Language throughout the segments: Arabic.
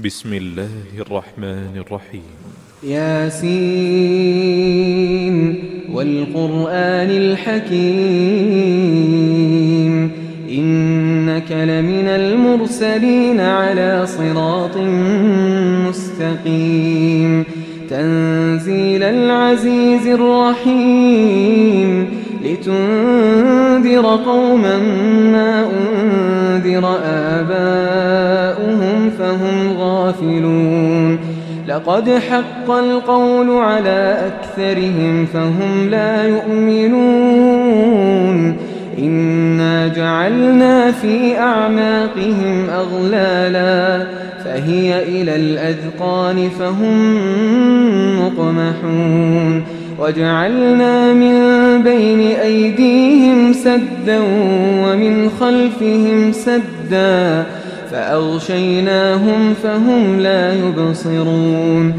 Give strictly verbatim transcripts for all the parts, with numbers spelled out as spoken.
بسم الله الرحمن الرحيم. ياسين والقرآن الحكيم إنك لمن المرسلين على صراط مستقيم تنزيل العزيز الرحيم لتنذر قوما ما أنذر آباؤهم فهم غافلون لقد حق القول على أكثرهم فهم لا يؤمنون إنا جعلنا في أعناقهم أغلالا فهي إلى الأذقان فهم مقمحون وجعلنا من بين أيديهم سدا ومن خلفهم سدا فأغشيناهم فهم لا يبصرون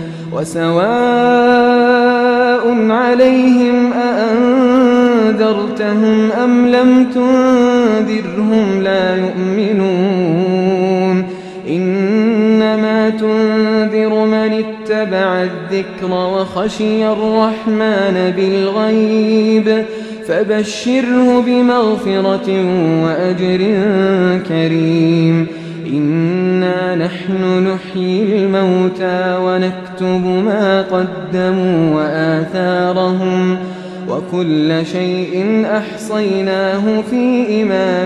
وسواء عليهم أأنذرتهم أم لم تنذرهم لا يؤمنون إنما تنذر من اتبع الذكر وخشي الرحمن بالغيب فبشره بمغفرة وأجر كريم إنا نحن نحيي الموتى ونكتب ما قدموا وآثارهم وكل شيء أحصيناه في إمام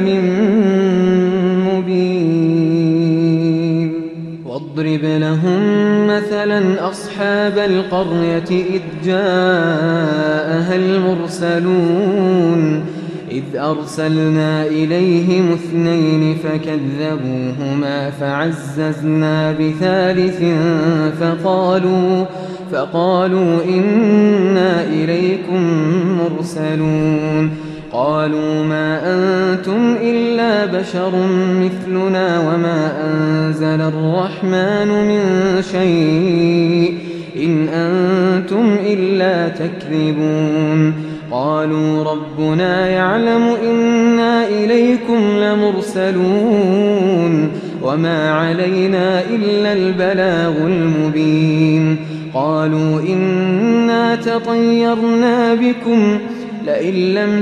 مبين واضرب لهم مثلا أصحاب القرية إذ جاءها المرسلون إذ أرسلنا إليهم اثنين فكذبوهما فعززنا بثالث فقالوا فقالوا إنا إليكم مرسلون قالوا ما أنتم إلا بشر مثلنا وما أنزل الرحمن من شيء إن أنتم إلا تكذبون قالوا ربنا يعلم إنا إليكم لمرسلون وما علينا إلا البلاغ المبين قالوا إنا تطيرنا بكم لئن لم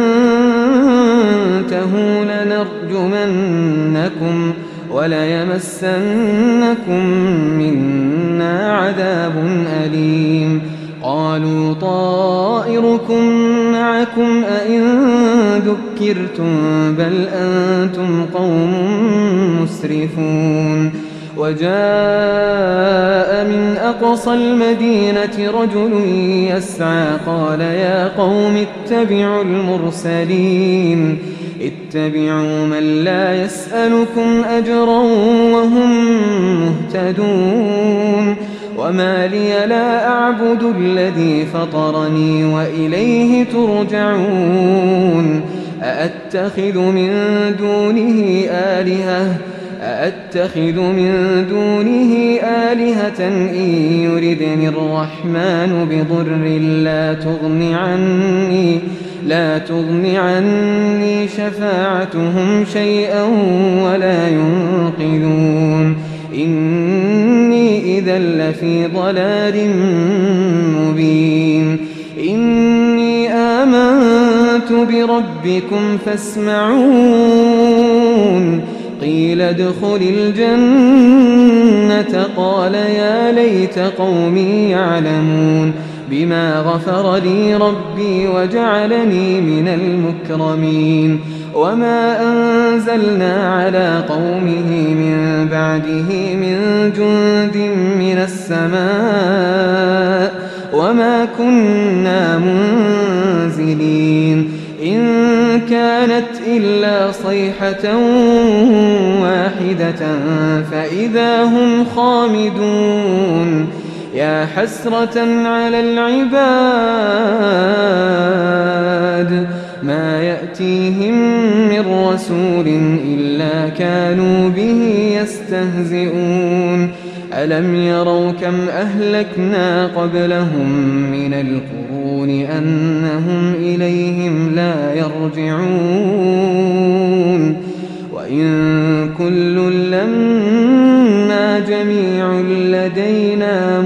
تنتهوا لنرجمنكم وليمسنكم منا عذاب أليم قالوا طائركم معكم أئن ذكرتم بل أنتم قوم مسرفون وجاء من أقصى المدينة رجل يسعى قال يا قوم اتبعوا المرسلين اتبعوا من لا يسألكم أجرا وهم مهتدون وما لي لا أعبد الذي فطرني وإليه ترجعون أأتخذ من دونه آلهة أأتخذ من دونه آلهة إن يردني الرحمن بضر لا تغن عني لا تغن عني شفاعتهم شيئا ولا ينقذون إني إذا لفي ضلال مبين إني آمنت بربكم فاسمعون قيل ادخل الجنة قال يا ليت قومي يعلمون بما غفر لي ربي وجعلني من المكرمين وما أنزلنا على قومه من بعده من جند من السماء وما كنا منزلين إن كانت إلا صيحة واحدة فإذا هم خامدون يا حسرة على العباد ما يأتيهم من رسول إلا كانوا به يستهزئون ألم يروا كم أهلكنا قبلهم من القرون أنهم إليهم لا يرجعون وإن كل لما جميع لدينا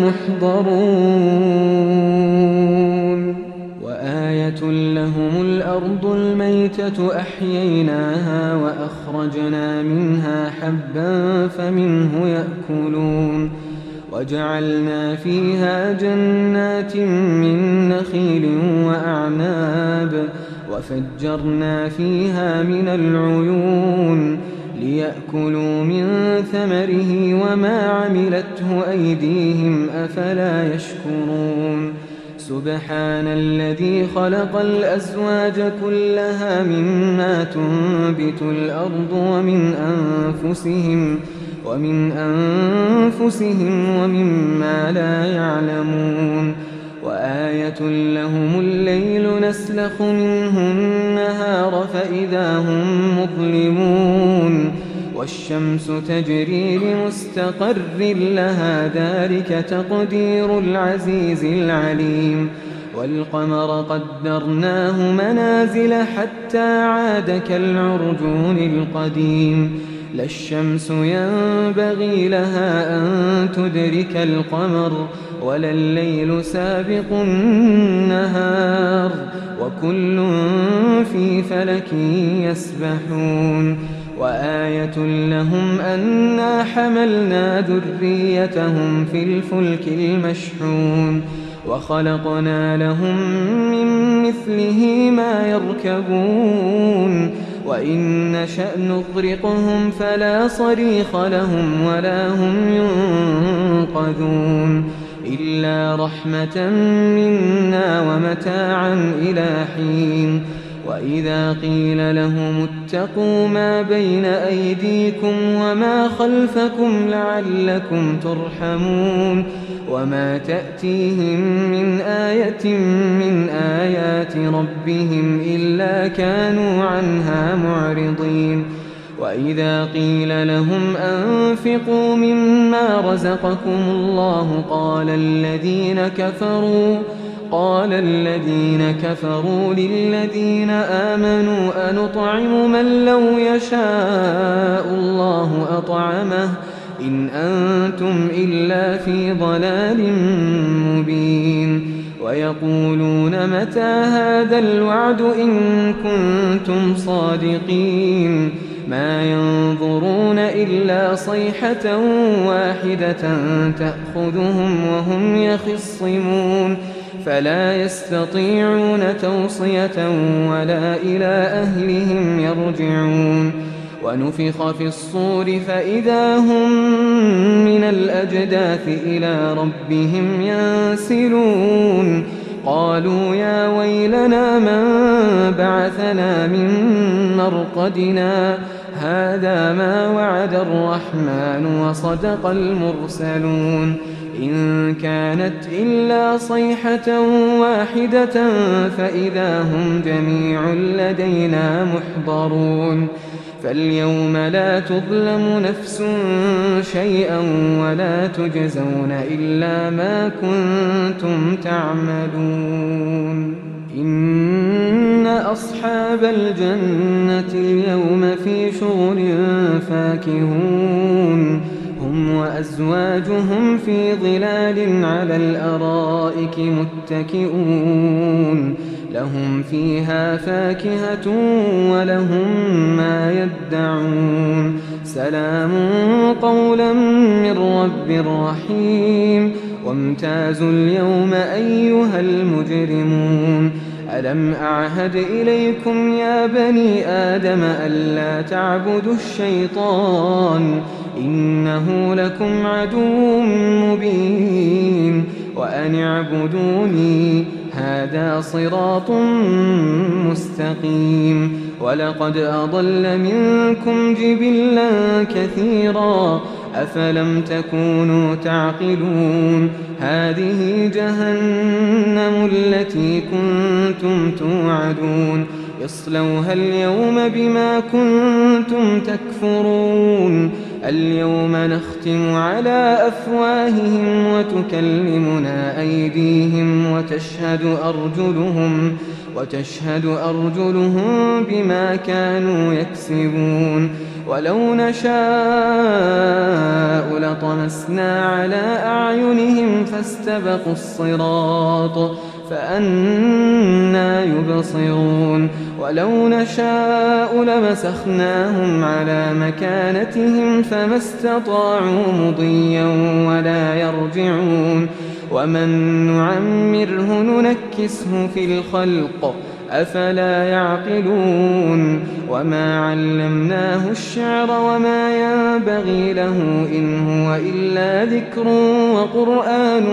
محضرون وآية لهم الأرض الميتة أحييناها وأخرجنا منها حبا فمنه يأكلون وجعلنا فيها جنات من نخيل وأعناب وفجرنا فيها من العيون ليأكلوا من ثمره وما عملته أيديهم أفلا يشكرون سبحان الذي خلق الأزواج كلها مما تنبت الأرض ومن أنفسهم ومن أنفسهم ومما لا يعلمون وآية لهم الليل نسلخ منه النهار فإذا هم مظلمون والشمس تجري لمستقر لها ذلك تقدير العزيز العليم والقمر قدرناه منازل حتى عاد كالعرجون القديم لا الشمس ينبغي لها أن تدرك القمر ولا الليل سابق النهار وكل في فلك يسبحون وآية لهم أنا حملنا ذريتهم في الفلك المشحون وخلقنا لهم من مثله ما يركبون وإن نشأ نغرقهم فلا صريخ لهم ولا هم ينقذون إلا رحمة منا ومتاعا إلى حين وإذا قيل لهم اتقوا ما بين أيديكم وما خلفكم لعلكم ترحمون وما تأتيهم من آية من آيات ربهم إلا كانوا عنها معرضين وإذا قيل لهم أنفقوا مما رزقكم الله قال الذين كفروا قال الذين كفروا للذين آمنوا أنطعم من لو يشاء الله أطعمه إن أنتم إلا في ضلال مبين ويقولون متى هذا الوعد إن كنتم صادقين ما ينظرون إلا صيحة واحدة تأخذهم وهم يخصمون فلا يستطيعون توصية ولا إلى أهلهم يرجعون ونفخ في الصور فإذا هم من الأجداث إلى ربهم ينسلون قالوا يا ويلنا من بعثنا من مرقدنا هذا ما وعد الرحمن وصدق المرسلون إن كانت إلا صيحة واحدة فإذا هم جميع لدينا محضرون فاليوم لا تظلم نفس شيئا ولا تجزون إلا ما كنتم تعملون إن أصحاب الجنة اليوم في شغل فاكهون هم وأزواجهم في ظلال على الأرائك متكئون لهم فيها فاكهة ولهم ما يدعون سلام قولا من رب رحيم وامتازوا اليوم أيها المجرمون ألم أعهد إليكم يا بني آدم ألا تعبدوا الشيطان إنه لكم عدو مبين وأن اعبدوني هذا صراط مستقيم ولقد أضل منكم جبلا كثيرا أفلم تكونوا تعقلون هذه جهنم التي كنتم توعدون اصلوها اليوم بما كنتم تكفرون اليوم نختم على أفواههم وتكلمنا أيديهم وتشهد أرجلهم وتشهد أرجلهم بما كانوا يكسبون ولو نشاء لطمسنا على أعينهم فاستبقوا الصراط فأنى يبصرون ولو نشاء لمسخناهم على مكانتهم فما استطاعوا مضيا ولا يرجعون ومن نعمره ننكسه في الخلق أفلا يعقلون وما علمناه الشعر وما ينبغي له إن هو إلا ذكر وقرآن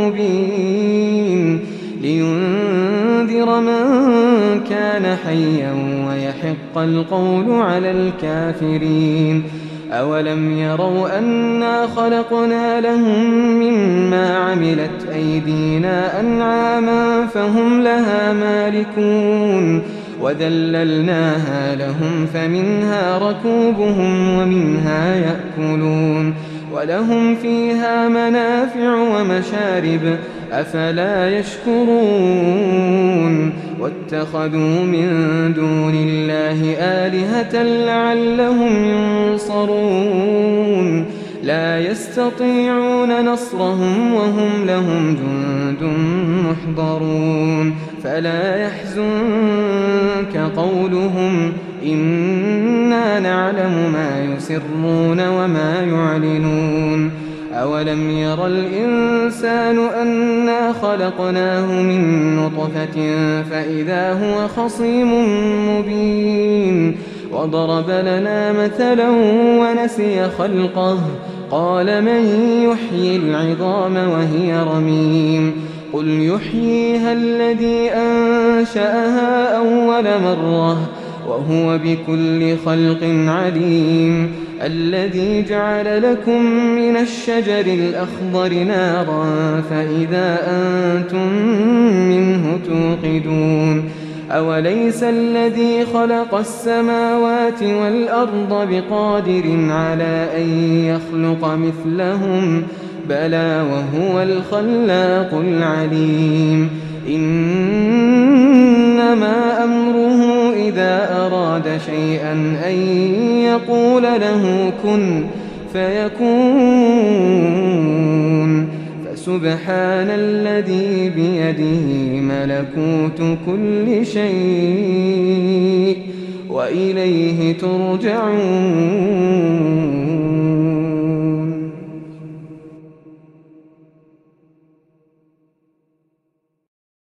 مبين لينذر من كان حيا ويحق القول على الكافرين أولم يروا أنا خلقنا لهم مما عملت أيدينا أنعاما فهم لها مالكون وذللناها لهم فمنها ركوبهم ومنها يأكلون ولهم فيها منافع ومشارب أفلا يشكرون واتخذوا من دون الله آلهة لعلهم ينصرون لا يستطيعون نصرهم وهم لهم جند محضرون فلا يحزنك قولهم إنا نعلم ما يسرون وما يعلنون أولم ير الإنسان أنا خلقناه من نطفة فإذا هو خصيم مبين وضرب لنا مثلا ونسي خلقه قال من يحيي العظام وهي رميم قل يحييها الذي أنشأها أول مرة وهو بكل خلق عليم الذي جعل لكم من الشجر الأخضر نارا فإذا أنتم منه توقدون أوليس الذي خلق السماوات والأرض بقادر على أن يخلق مثلهم بلى وهو الخلاق العليم إنما أمره إذا أراد شيئا أن يقول له كن فيكون فسبحان الذي بيده ملكوت كل شيء وإليه ترجعون.